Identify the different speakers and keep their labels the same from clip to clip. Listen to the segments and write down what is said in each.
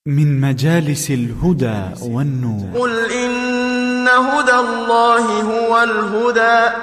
Speaker 1: من مجالس الهدى والنور.
Speaker 2: قل إن هدى الله هو الهدى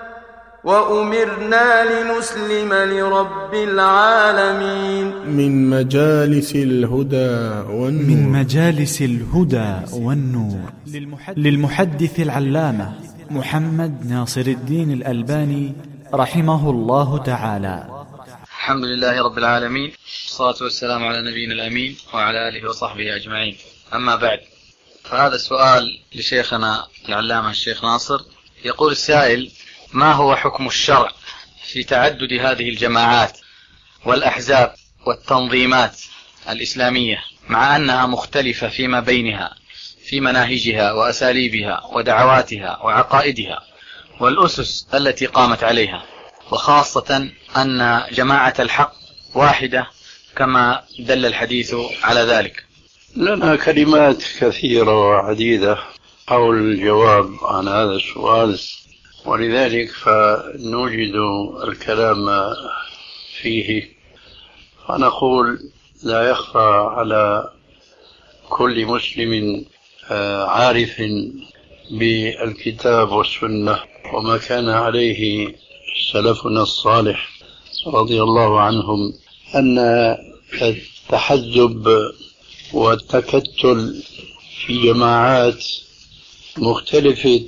Speaker 2: وأمرنا لنسلم لرب العالمين.
Speaker 3: من مجالس الهدى والنور.
Speaker 1: من مجالس الهدى والنور للمحدث العلامة محمد ناصر الدين الألباني رحمه الله تعالى.
Speaker 4: الحمد لله رب العالمين، والصلاة والسلام على نبينا الأمين وعلى آله وصحبه أجمعين. أما بعد، فهذا السؤال لشيخنا العلامة الشيخ ناصر. يقول السائل: ما هو حكم الشرع في تعدد هذه الجماعات والأحزاب والتنظيمات الإسلامية مع أنها مختلفة فيما بينها في مناهجها وأساليبها ودعواتها وعقائدها والأسس التي قامت عليها، وخاصة أن جماعة الحق واحدة كما دل الحديث على ذلك؟
Speaker 5: لنا كلمات كثيرة وعديدة حول الجواب عن هذا السؤال، ولذلك فنوجد الكلام فيه. فنقول: لا يخفى على كل مسلم عارف بالكتاب والسنة وما كان عليه سلفنا الصالح رضي الله عنهم، أن التحزب والتكتل في جماعات مختلفة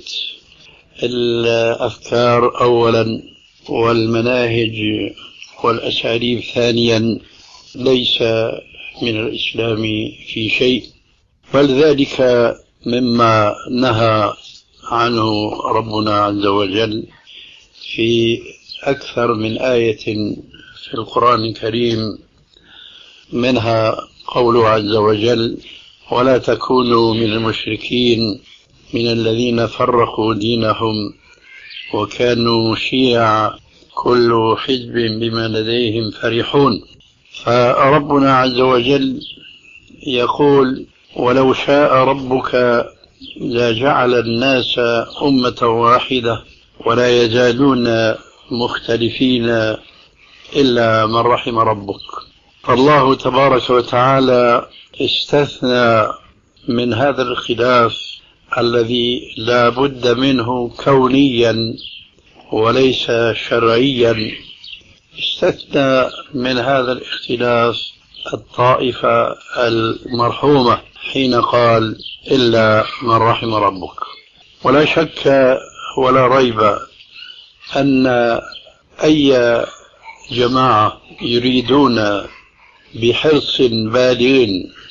Speaker 5: الأفكار أولا والمناهج والأساليب ثانيا ليس من الإسلام في شيء، بل ذلك مما نهى عنه ربنا عز وجل في أكثر من آية في القرآن الكريم، منها قوله عز وجل: ولا تكونوا من المشركين من الذين فرقوا دينهم وكانوا شيعا كل حزب بما لديهم فرحون. فربنا عز وجل يقول: ولو شاء ربك لجعل الناس أمة واحدة ولا يزالون مختلفين إلا من رحم ربك. فالله تبارك وتعالى استثنى من هذا الخلاف الذي لا بد منه كونيا وليس شرعيا، استثنى من هذا الاختلاف الطائفة المرحومة حين قال: إلا من رحم ربك. ولا شك ولا ريب أن أي جماعة يريدون بحرص بالغ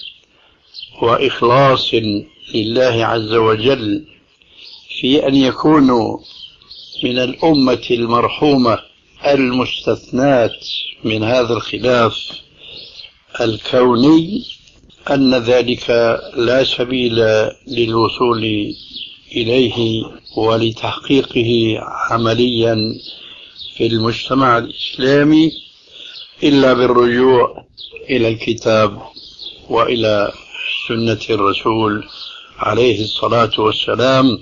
Speaker 5: وإخلاص لله عز وجل في أن يكونوا من الأمة المرحومة المستثنات من هذا الخلاف الكوني، أن ذلك لا سبيل للوصول إليه ولتحقيقه عمليا في المجتمع الإسلامي إلا بالرجوع إلى الكتاب وإلى سنة الرسول عليه الصلاة والسلام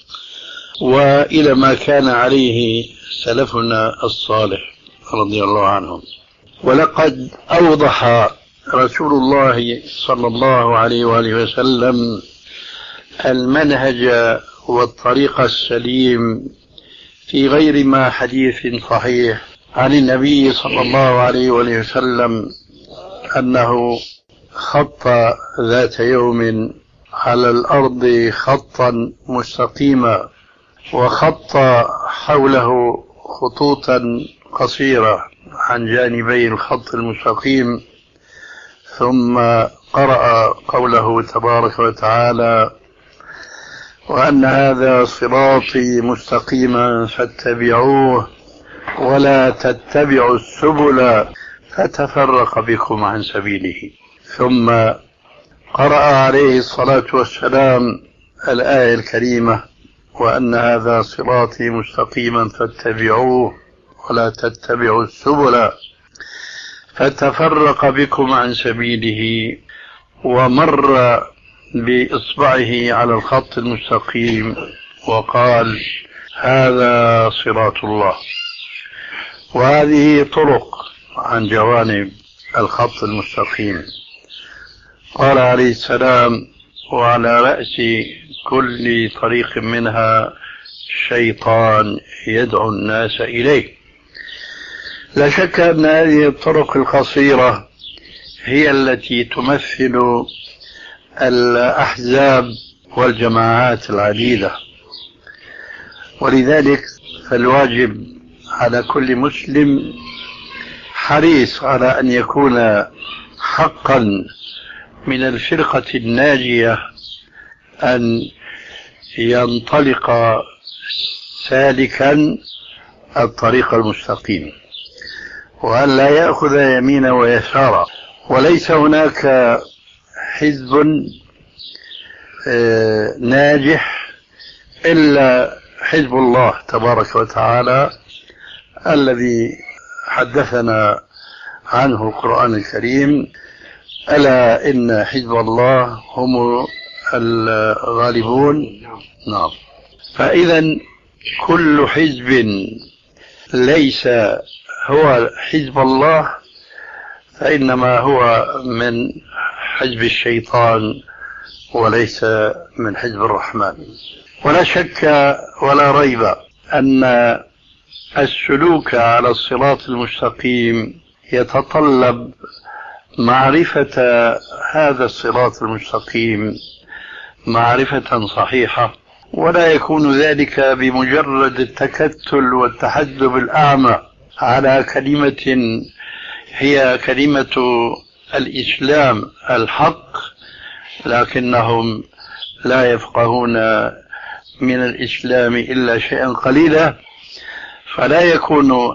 Speaker 5: وإلى ما كان عليه سلفنا الصالح رضي الله عنهم. ولقد أوضح رسول الله صلى الله عليه وآله وسلم المنهج والطريق السليم في غير ما حديث صحيح عن النبي صلى الله عليه وآله وسلم أنه خط ذات يوم على الأرض خطا مستقيما وخط حوله خطوطا قصيرة عن جانبي الخط المستقيم، ثم قرأ قوله تبارك وتعالى: وأن هذا صراطي مستقيما فاتبعوه ولا تتبعوا السبل فتفرق بكم عن سبيله. ثم قرأ عليه الصلاة والسلام الآية الكريمة: وأن هذا صراطي مستقيما فاتبعوه ولا تتبعوا السبل فتفرق بكم عن سبيله، ومر بإصبعه على الخط المستقيم وقال: هذا صراط الله. وهذه طرق عن جوانب الخط المستقيم. قال عليه السلام: وعلى رأس كل طريق منها شيطان يدعو الناس إليه. لا شك أن هذه الطرق القصيرة هي التي تمثل الأحزاب والجماعات العديدة، ولذلك فالواجب على كل مسلم حريص على أن يكون حقا من الفرقة الناجية أن ينطلق سالكا الطريق المستقيم، وأن لا يأخذ يمينا ويسارا. وليس هناك حزب ناجح إلا حزب الله تبارك وتعالى الذي حدثنا عنه القرآن الكريم: ألا إن حزب الله هم الغالبون. نعم. فإذا كل حزب ليس هو حزب الله فإنما هو من حزب الشيطان وليس من حزب الرحمن. ولا شك ولا ريب أن السلوك على الصراط المستقيم يتطلب معرفة هذا الصراط المستقيم معرفة صحيحة، ولا يكون ذلك بمجرد التكتل والتحزب الأعمى على كلمة هي كلمة الإسلام الحق، لكنهم لا يفقهون من الإسلام إلا شيئا قليلا. فلا يكون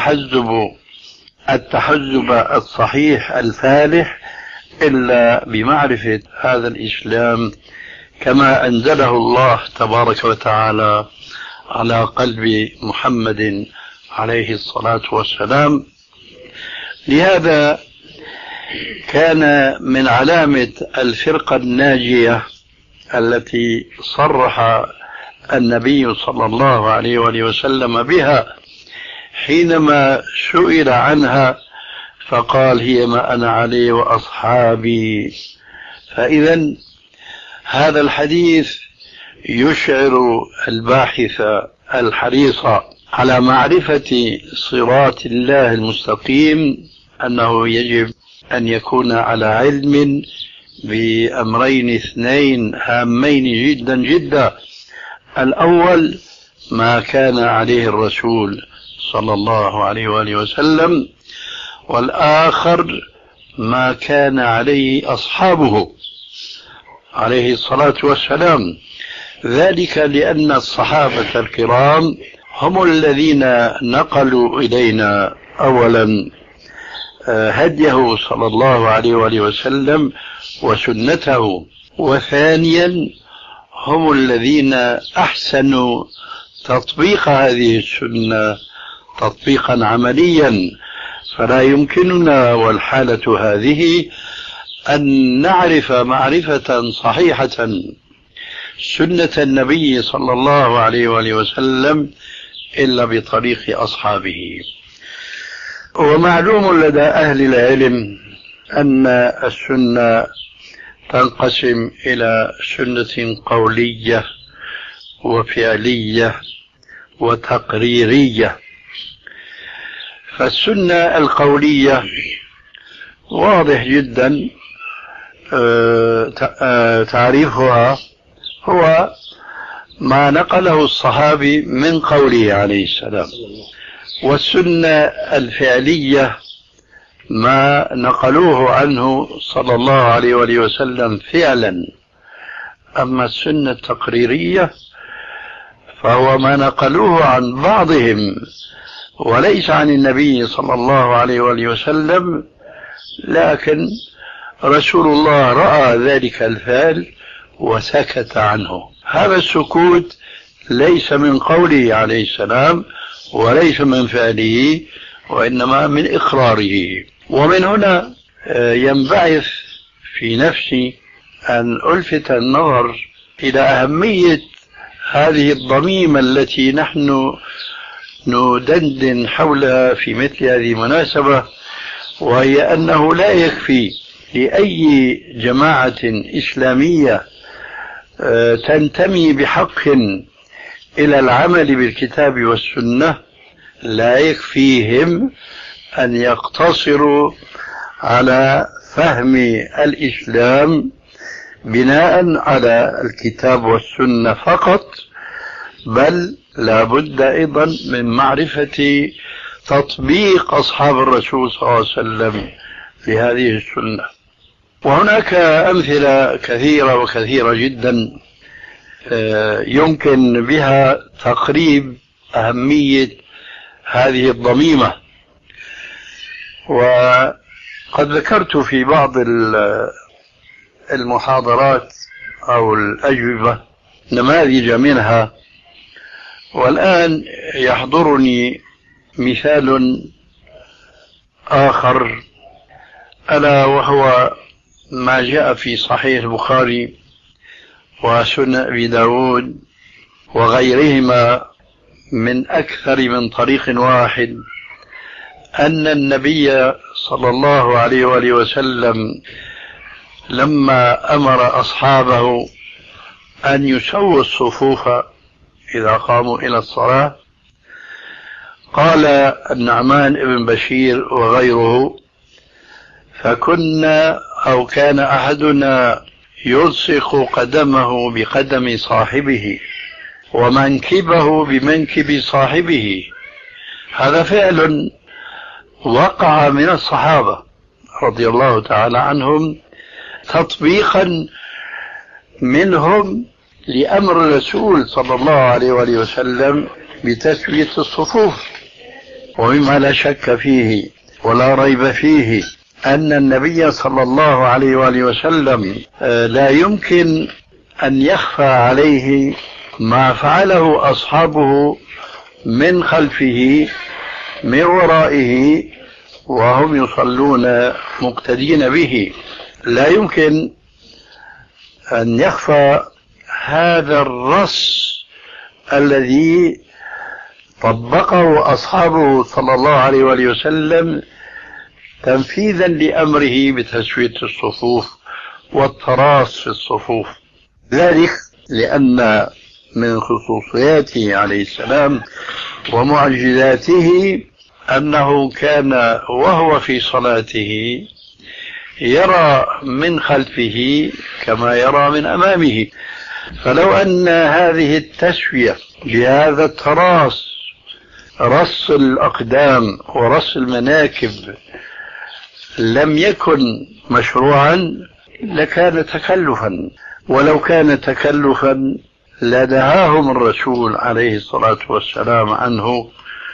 Speaker 5: التحزب الصحيح الفالح إلا بمعرفة هذا الإسلام كما أنزله الله تبارك وتعالى على قلب محمد عليه الصلاة والسلام. لهذا كان من علامة الفرقة الناجية التي صرح النبي صلى الله عليه وآله وسلم بها حينما سئل عنها فقال: هي ما أنا عليه وأصحابي. فإذا هذا الحديث يشعر الباحث الحريص على معرفة صراط الله المستقيم أنه يجب أن يكون على علم بأمرين اثنين هامين جدا جدا: الأول ما كان عليه الرسول صلى الله عليه وآله وسلم، والآخر ما كان عليه أصحابه عليه الصلاة والسلام. ذلك لأن الصحابة الكرام هم الذين نقلوا إلينا أولا هديه صلى الله عليه وآله وسلم وسنته، وثانيا هم الذين أحسنوا تطبيق هذه السنة تطبيقا عمليا. فلا يمكننا والحالة هذه أن نعرف معرفة صحيحة سنة النبي صلى الله عليه وآله وسلم إلا بطريق أصحابه. ومعلوم لدى أهل العلم أن السنة تنقسم إلى سنة قولية وفعلية وتقريرية. فالسنة القولية واضح جدا تعريفها هو ما نقله الصحابي من قوله عليه السلام، والسنة الفعلية ما نقلوه عنه صلى الله عليه وآله وسلم فعلا. أما السنة التقريرية فهو ما نقلوه عن بعضهم وليس عن النبي صلى الله عليه وآله وسلم، لكن رسول الله رأى ذلك الفعل وسكت عنه. هذا السكوت ليس من قوله عليه السلام وليس من فعله، وإنما من إقراره. ومن هنا ينبعث في نفسي أن ألفت النظر إلى أهمية هذه الضميمة التي نحن ندندن حولها في مثل هذه المناسبة، وهي أنه لا يكفي لأي جماعة إسلامية تنتمي بحق إلى العمل بالكتاب والسنة لا يكفيهم أن يقتصروا على فهم الإسلام بناء على الكتاب والسنة فقط، بل لا بد أيضا من معرفة تطبيق أصحاب الرسول صلى الله عليه وسلم لهذه السنة. وهناك أمثلة كثيرة وكثيرة جدا يمكن بها تقريب أهمية هذه الضميمة. وقد ذكرت في بعض المحاضرات أو الأجوبة نماذج منها، والآن يحضرني مثال آخر، ألا وهو ما جاء في صحيح البخاري وسنن أبي داود وغيرهما من أكثر من طريق واحد، أن النبي صلى الله عليه وآله وسلم لما أمر أصحابه أن يسووا الصفوف إذا قاموا إلى الصلاة، قال النعمان بن بشير وغيره: فكنا أو كان أحدنا يلصق قدمه بقدم صاحبه ومنكبه بمنكب صاحبه. هذا فعل وقع من الصحابة رضي الله تعالى عنهم تطبيقا منهم لأمر الرسول صلى الله عليه وآله وسلم بتسوية الصفوف. ومما لا شك فيه ولا ريب فيه أن النبي صلى الله عليه وآله وسلم لا يمكن أن يخفى عليه ما فعله أصحابه من خلفه من ورائه وهم يصلون مقتدين به. لا يمكن أن يخفى هذا الرص الذي طبقه أصحابه صلى الله عليه وآله وسلم تنفيذا لأمره بتسوية الصفوف والتراص في الصفوف. ذلك لأن من خصوصياته عليه السلام ومعجزاته أنه كان وهو في صلاته يرى من خلفه كما يرى من أمامه. فلو أن هذه التسوية بهذا التراص، رص الأقدام ورص المناكب، لم يكن مشروعا لكان تكلفا، ولو كان تكلفا لنهاهم الرسول عليه الصلاة والسلام عنه،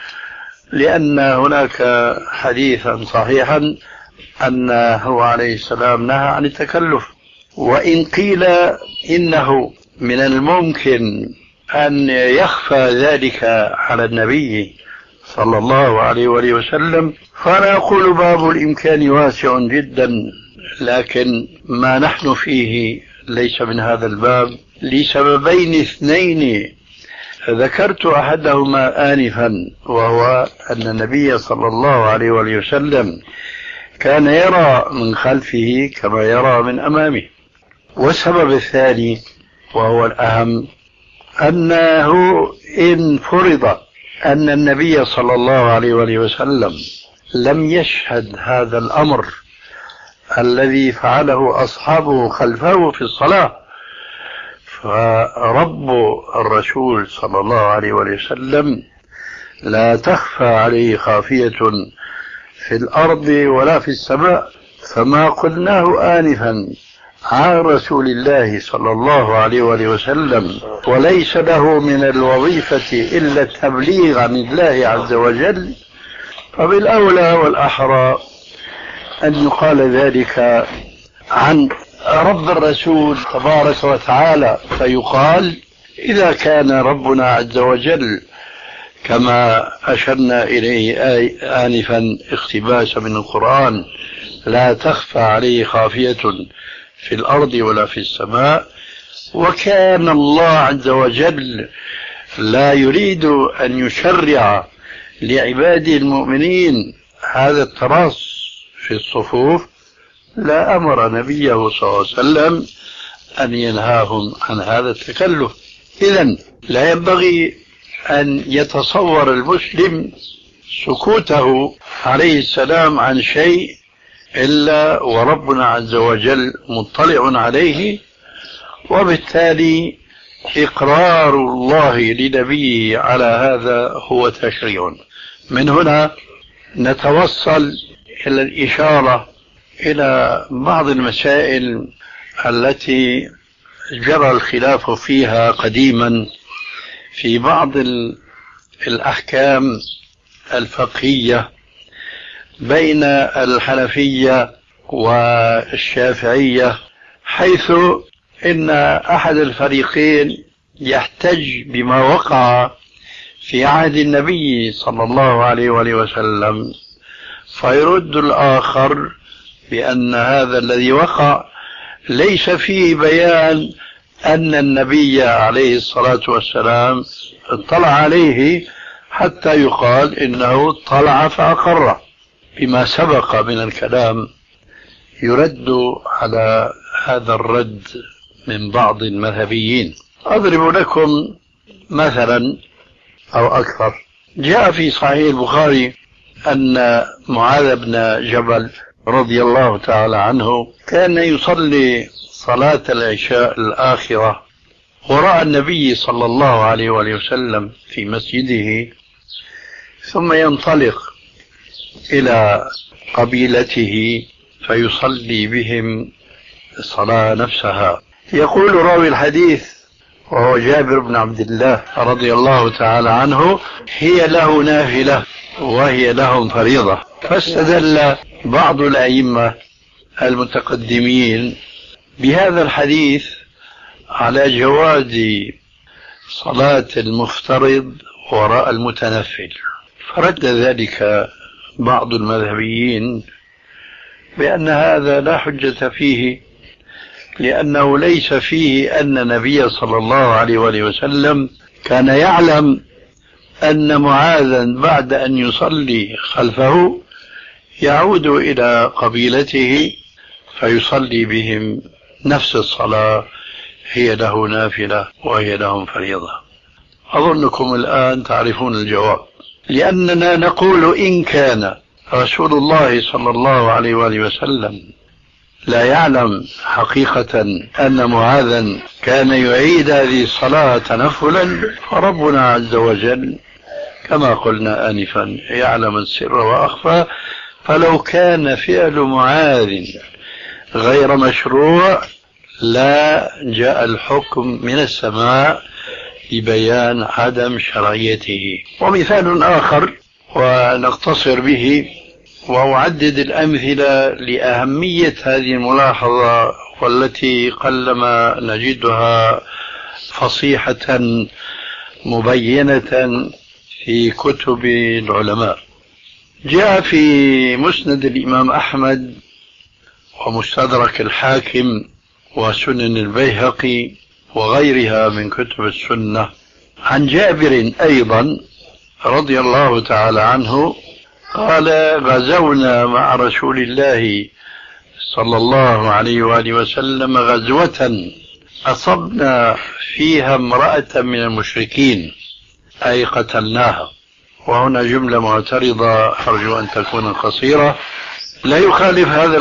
Speaker 5: لأن هناك حديثا صحيحا أنه عليه السلام نهى عن التكلف. وإن قيل إنه من الممكن أن يخفى ذلك على النبي صلى الله عليه وآله وسلم، فأنا أقول باب الإمكان واسع جدا، لكن ما نحن فيه ليس من هذا الباب لسببين اثنين ذكرت أحدهما آنفا، وهو أن النبي صلى الله عليه وآله وسلم كان يرى من خلفه كما يرى من أمامه. والسبب الثاني وهو الأهم أنه إن فرض أن النبي صلى الله عليه وآله وسلم لم يشهد هذا الأمر الذي فعله أصحابه خلفه في الصلاة، فرب الرسول صلى الله عليه وسلم لا تخفى عليه خافية في الأرض ولا في السماء. فما قلناه آنفا عن رسول الله صلى الله عليه وسلم وليس له من الوظيفة إلا التبليغ عن الله عز وجل، فبالأولى والأحرى أن يقال ذلك عن رب الرسول تبارك وتعالى، فيقال إذا كان ربنا عز وجل كما أشرنا إليه آنفا اقتباسا من القرآن لا تخفى عليه خافية في الأرض ولا في السماء، وكان الله عز وجل لا يريد أن يشرع لعباده المؤمنين هذا التراص في الصفوف، لا أمر نبيه صلى الله عليه وسلم أن ينهاهم عن هذا التكلف. إذن لا ينبغي أن يتصور المسلم سكوته عليه السلام عن شيء إلا وربنا عز وجل مطلع عليه، وبالتالي إقرار الله لنبيه على هذا هو تشريع. من هنا نتوصل إلى الإشارة إلى بعض المسائل التي جرى الخلاف فيها قديما في بعض الأحكام الفقهية بين الحنفية والشافعية، حيث إن أحد الفريقين يحتج بما وقع في عهد النبي صلى الله عليه وآله وسلم، فيرد الآخر بأن هذا الذي وقع ليس فيه بيان أن النبي عليه الصلاة والسلام اطلع عليه حتى يقال إنه اطلع فأقر. بما سبق من الكلام يرد على هذا الرد من بعض المذهبيين. أضرب لكم مثلا أو أكثر. جاء في صحيح البخاري أن معاذ بن جبل رضي الله تعالى عنه كان يصلي صلاة العشاء الآخرة وراء النبي صلى الله عليه وآله وسلم في مسجده، ثم ينطلق إلى قبيلته فيصلي بهم الصلاة نفسها. يقول راوي الحديث وهو جابر بن عبد الله رضي الله تعالى عنه: هي له نافلة وهي لهم فريضة. فاستدل بعض الأئمة المتقدمين بهذا الحديث على جواز صلاة المفترض وراء المتنفل، فرد ذلك بعض المذهبيين بأن هذا لا حجة فيه، لأنه ليس فيه أن النبي صلى الله عليه وآله وسلم كان يعلم أن معاذا بعد أن يصلي خلفه يعود إلى قبيلته فيصلي بهم نفس الصلاة، هي له نافلة وهي لهم فريضة. أظنكم الآن تعرفون الجواب، لأننا نقول إن كان رسول الله صلى الله عليه وآله وسلم لا يعلم حقيقة أن معاذا كان يعيد هذه الصلاة تنفلا، فربنا عز وجل كما قلنا آنفا يعلم السر وأخفى، فلو كان فعل معاذ غير مشروع لا جاء الحكم من السماء لبيان عدم شرعيته. ومثال آخر ونقتصر به وأعدد الأمثلة لأهمية هذه الملاحظة والتي قلما نجدها فصيحة مبينة في كتب العلماء. جاء في مسند الإمام أحمد ومستدرك الحاكم وسنن البيهقي وغيرها من كتب السنة عن جابر أيضا رضي الله تعالى عنه قال: غزونا مع رسول الله صلى الله عليه وآله وسلم غزوة أصبنا فيها امرأة من المشركين أي قتلناها. وهنا جملة معترضة أرجو أن تكون قصيرة، لا يخالف هذا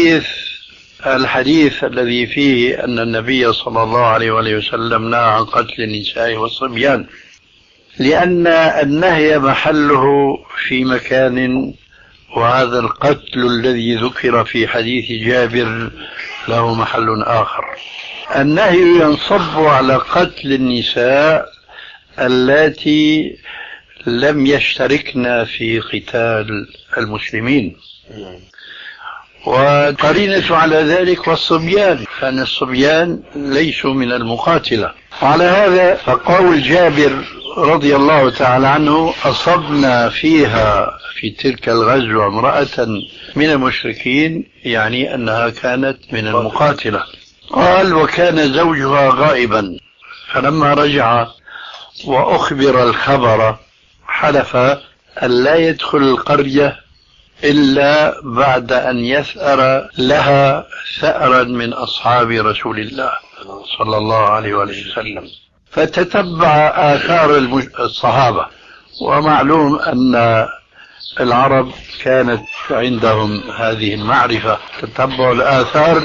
Speaker 5: الحديث الذي فيه أن النبي صلى الله عليه وآله وسلم نهى عن قتل النساء والصبيان، لأن النهي محله في مكان، وهذا القتل الذي ذكر في حديث جابر له محل آخر. النهي ينصب على قتل النساء التي لم يشتركن في قتال المسلمين، وقرينة على ذلك والصبيان، فأن الصبيان ليسوا من المقاتلة. وعلى هذا فقول جابر رضي الله تعالى عنه: أصبنا فيها في تلك الغزوة امرأة من المشركين، يعني أنها كانت من المقاتلة. قال: وكان زوجها غائبا، فلما رجع وأخبر الخبر حلف أن لا يدخل القرية إلا بعد أن يثأر لها ثأرا من أصحاب رسول الله صلى الله عليه وسلم، فتتبع آثار الصحابة. ومعلوم أن العرب كانت عندهم هذه المعرفة، تتبع الآثار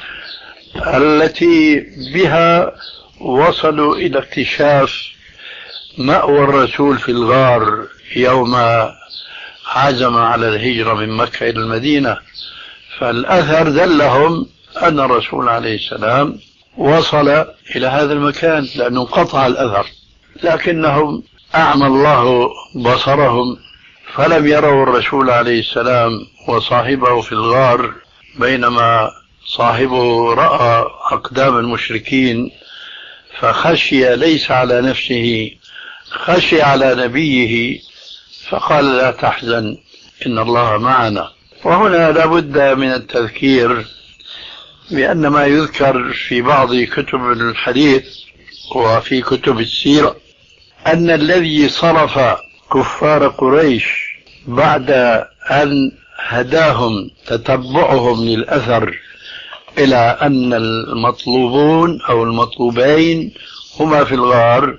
Speaker 5: التي بها وصلوا إلى اكتشاف مأوى الرسول في الغار يوم عزم على الهجرة من مكة إلى المدينة. فالأثر دلهم أن الرسول عليه السلام وصل إلى هذا المكان، لأنه قطع الأثر، لكنهم أعمى الله بصرهم فلم يروا الرسول عليه السلام وصاحبه في الغار، بينما صاحبه رأى أقدام المشركين فخشي ليس على نفسه، خشي على نبيه، فقال لا تحزن إن الله معنا. وهنا لابد من التذكير بأن ما يذكر في بعض كتب الحديث وفي كتب السيرة أن الذي صرف كفار قريش بعد أن هداهم تتبعهم للأثر إلى أن المطلوبون أو المطلوبين هما في الغار،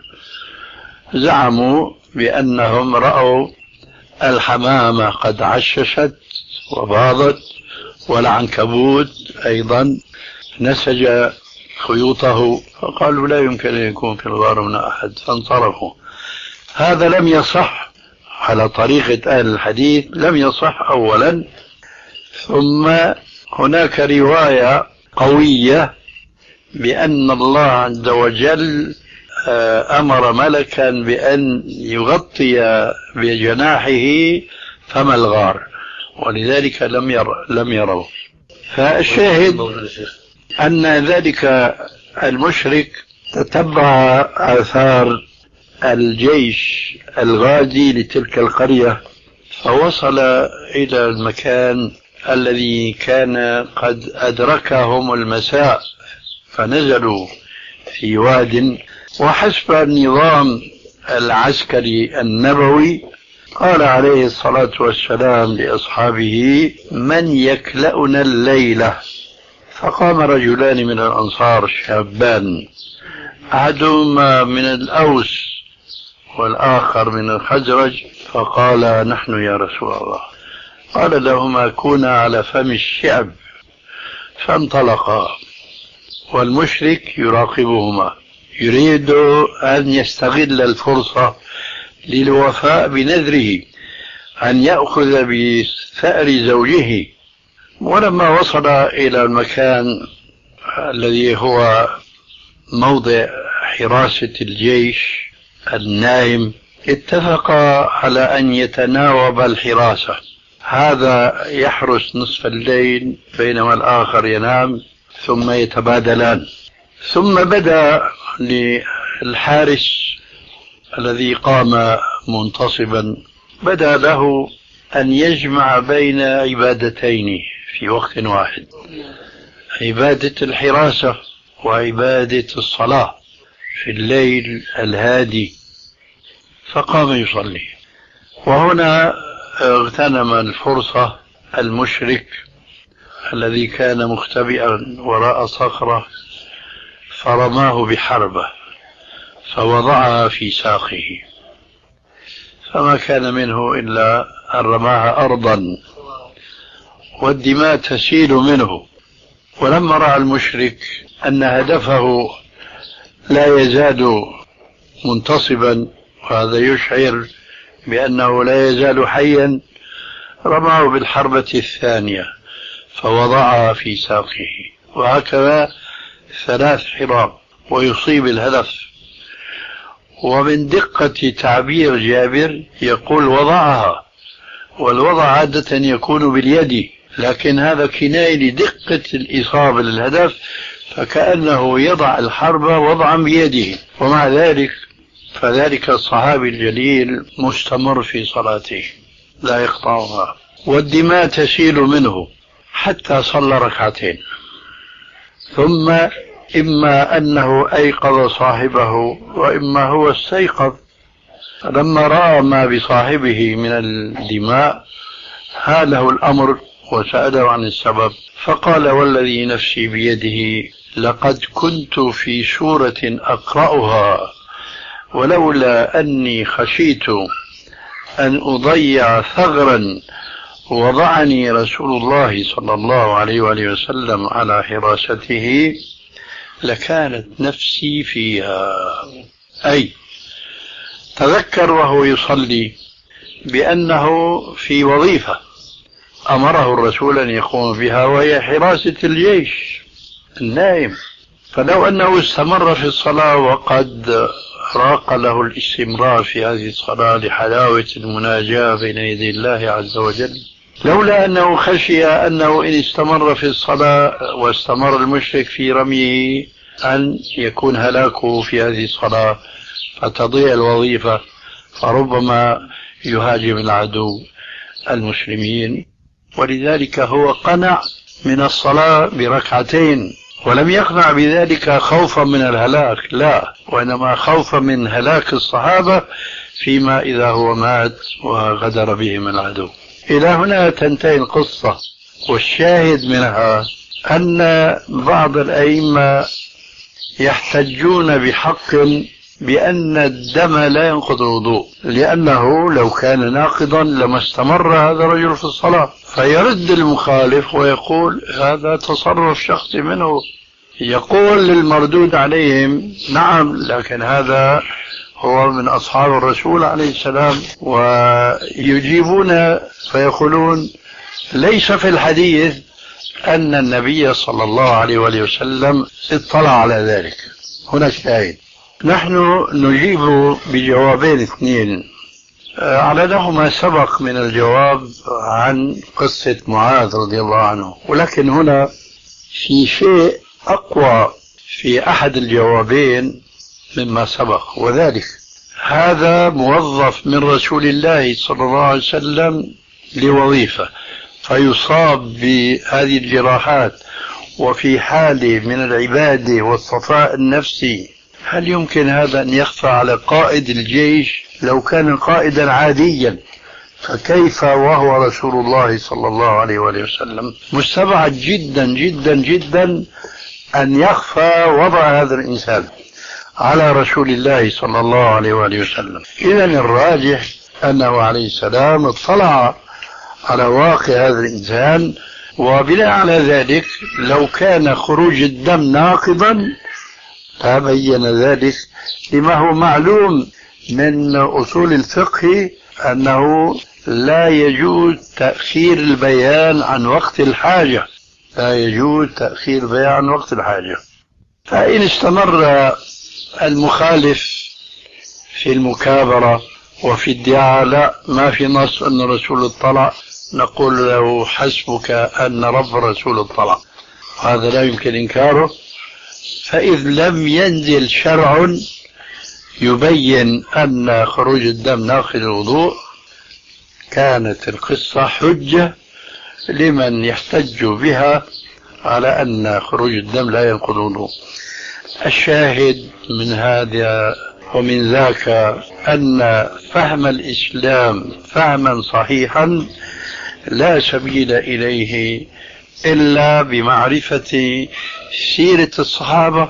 Speaker 5: زعموا بأنهم رأوا الحمامة قد عششت وباضت، والعنكبوت أيضا نسج خيوطه، فقالوا لا يمكن أن يكون في الغار هنا أحد، فانصرفوا. هذا لم يصح على طريقة أهل الحديث، لم يصح أولا. ثم هناك رواية قوية بأن الله عز وجل أمر ملكا بأن يغطي بجناحه فم الغار، ولذلك لم يروا. فالشاهد أن ذلك المشرك تتبع آثار الجيش الغازي لتلك القرية، فوصل إلى المكان الذي كان قد أدركهم المساء، فنزلوا في واد. وحسب النظام العسكري النبوي قال عليه الصلاة والسلام لأصحابه من يكلأنا الليلة؟ فقام رجلان من الأنصار شابان، أحدهما من الأوس والآخر من الخزرج، فقال نحن يا رسول الله. قال لهما كونا على فم الشعب، فانطلقا والمشرك يراقبهما يريد أن يستغل الفرصة للوفاء بنذره أن يأخذ بثأر زوجه. ولما وصل إلى المكان الذي هو موضع حراسة الجيش النائم، اتفق على أن يتناوب الحراسة، هذا يحرس نصف الليل بينما الآخر ينام، ثم يتبادلان. ثم بدأ للحارس الذي قام منتصبا، بدأ له أن يجمع بين عبادتين في وقت واحد، عبادة الحراسة وعبادة الصلاة في الليل الهادي، فقام يصلي. وهنا اغتنم الفرصة المشرك الذي كان مختبئا وراء صخرة، فرماه بحربة فوضعها في ساقه، فما كان منه إلا أن رماها أرضا والدماء تسيل منه. ولما رأى المشرك أن هدفه لا يزال منتصبا، وهذا يشعر بأنه لا يزال حيا، رماه بالحربة الثانية فوضعها في ساقه، وهكذا 3 حراب ويصيب الهدف. ومن دقة تعبير جابر يقول وضعها، والوضع عادة يكون باليد، لكن هذا كناية لدقة الإصابة للهدف، فكأنه يضع الحربة وضعا بيده. ومع ذلك فذلك الصحابي الجليل مستمر في صلاته لا يقطعها، والدماء تسيل منه حتى صلى 2 ركعتين. ثم إما أنه أيقظ صاحبه وإما هو استيقظ، فلما رأى ما بصاحبه من الدماء هاله الأمر وسأله عن السبب، فقال: والذي نفسي بيده لقد كنت في سورة أقرأها ولولا أني خشيت أن أضيع ثغرا وضعني رسول الله صلى الله عليه وآله وسلم على حراسته لكانت نفسي فيها. أي تذكر وهو يصلي بأنه في وظيفة أمره الرسول أن يقوم بها، وهي حراسة الجيش النائم، فلو أنه استمر في الصلاة وقد راق له الاستمرار في هذه الصلاة لحلاوة المناجاة بين يدي الله عز وجل، لولا أنه خشي أنه إن استمر في الصلاة واستمر المشرك في رميه أن يكون هلاكه في هذه الصلاة فتضيع الوظيفة، فربما يهاجم العدو المسلمين. ولذلك هو قنع من الصلاة بركعتين، ولم يقنع بذلك خوفا من الهلاك، لا، وإنما خوفا من هلاك الصحابة فيما إذا هو مات وغدر بهم العدو. إلى هنا تنتهي القصة، والشاهد منها أن بعض الأئمة يحتجون بحق بأن الدم لا ينقض الوضوء، لأنه لو كان ناقضا لما استمر هذا الرجل في الصلاة، فيرد المخالف ويقول هذا تصرف شخصي منه. يقول للمردود عليهم نعم، لكن هذا هو من أصحاب الرسول عليه السلام، ويجيبون فيقولون ليس في الحديث أن النبي صلى الله عليه وسلم اطلع على ذلك. هنا شاهد. نحن نجيب بجوابين اثنين على له ما سبق من الجواب عن قصة معاذ رضي الله عنه، ولكن هنا في شيء أقوى في أحد الجوابين مما سبق، وذلك هذا موظف من رسول الله صلى الله عليه وسلم لوظيفة فيصاب بهذه الجراحات وفي حال من العبادة والصفاء النفسي، هل يمكن هذا أن يخفى على قائد الجيش لو كان قائدا عاديا؟ فكيف وهو رسول الله صلى الله عليه وسلم؟ مستبعد جدا جدا جدا أن يخفى وضع هذا الإنسان على رسول الله صلى الله عليه وسلم. إذن الراجح أنه عليه السلام اطلع على واقع هذا الإنسان، وبناء على ذلك لو كان خروج الدم ناقضا تبين ذلك لما هو معلوم من أصول الفقه أنه لا يجوز تأخير البيان عن وقت الحاجة، لا يجوز تأخير البيان عن وقت الحاجة. فإن استمر المخالف في المكابرة وفي ادعاء لا ما في نص أن الرسول اطلع، نقول له حسبك أن رب الرسول اطلع، هذا لا يمكن إنكاره. فإذ لم ينزل شرع يبين أن خروج الدم ناقض الوضوء كانت القصة حجة لمن يحتج بها على أن خروج الدم لا ينقض الوضوء. الشاهد من هذا ومن ذاك أن فهم الإسلام فهما صحيحا لا سبيل إليه إلا بمعرفة سيرة الصحابة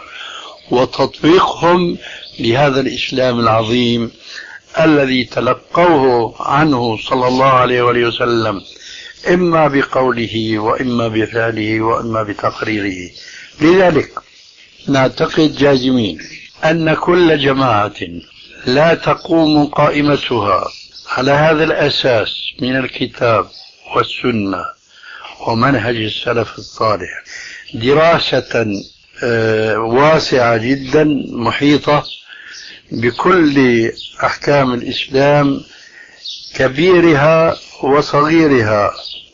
Speaker 5: وتطبيقهم لهذا الإسلام العظيم الذي تلقوه عنه صلى الله عليه وسلم، إما بقوله وإما بفعله وإما بتقريره. لذلك نعتقد جازمين أن كل جماعة لا تقوم قائمتها على هذا الأساس من الكتاب والسنة ومنهج السلف الصالح دراسة واسعة جدا محيطة بكل أحكام الإسلام كبيرها وصغيرها،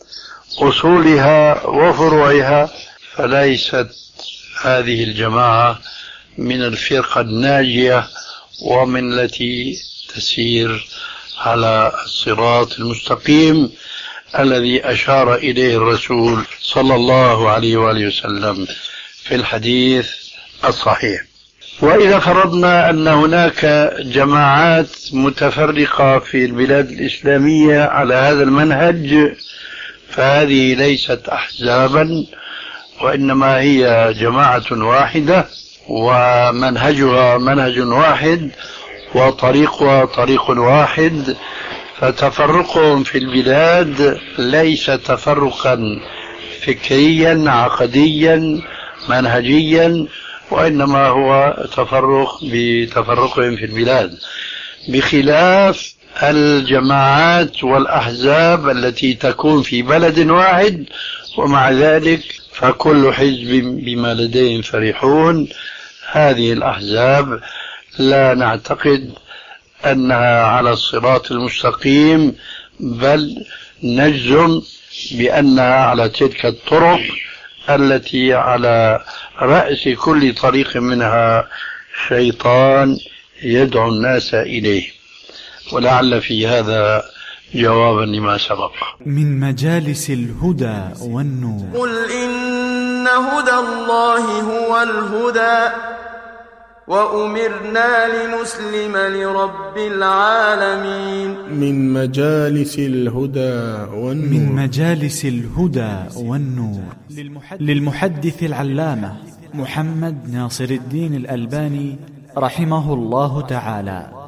Speaker 5: أصولها وفروعها، فليست هذه الجماعة من الفرقة الناجية ومن التي تسير على الصراط المستقيم الذي أشار إليه الرسول صلى الله عليه وآله وسلم في الحديث الصحيح. وإذا فرضنا أن هناك جماعات متفرقة في البلاد الإسلامية على هذا المنهج فهذه ليست أحزابا، وإنما هي جماعة واحدة، ومنهجها منهج واحد، وطريقها طريق واحد. فتفرقهم في البلاد ليس تفرقا فكريا عقديا منهجيا، وإنما هو تفرق بتفرقهم في البلاد، بخلاف الجماعات والأحزاب التي تكون في بلد واحد، ومع ذلك فكل حزب بما لديهم فرحون. هذه الأحزاب لا نعتقد أنها على الصراط المستقيم، بل نجزم بأنها على تلك الطرق التي على رأس كل طريق منها شيطان يدعو الناس إليه. ولعل في هذا جوابا لما سبق.
Speaker 1: من مجالس الهدى والنور.
Speaker 2: قل إن هدى الله هو الهدى وأمرنا لنسلم لرب العالمين.
Speaker 3: من مجالس الهدى والنور.
Speaker 1: من مجالس الهدى والنور للمحدث العلامة محمد ناصر الدين الألباني رحمه الله تعالى.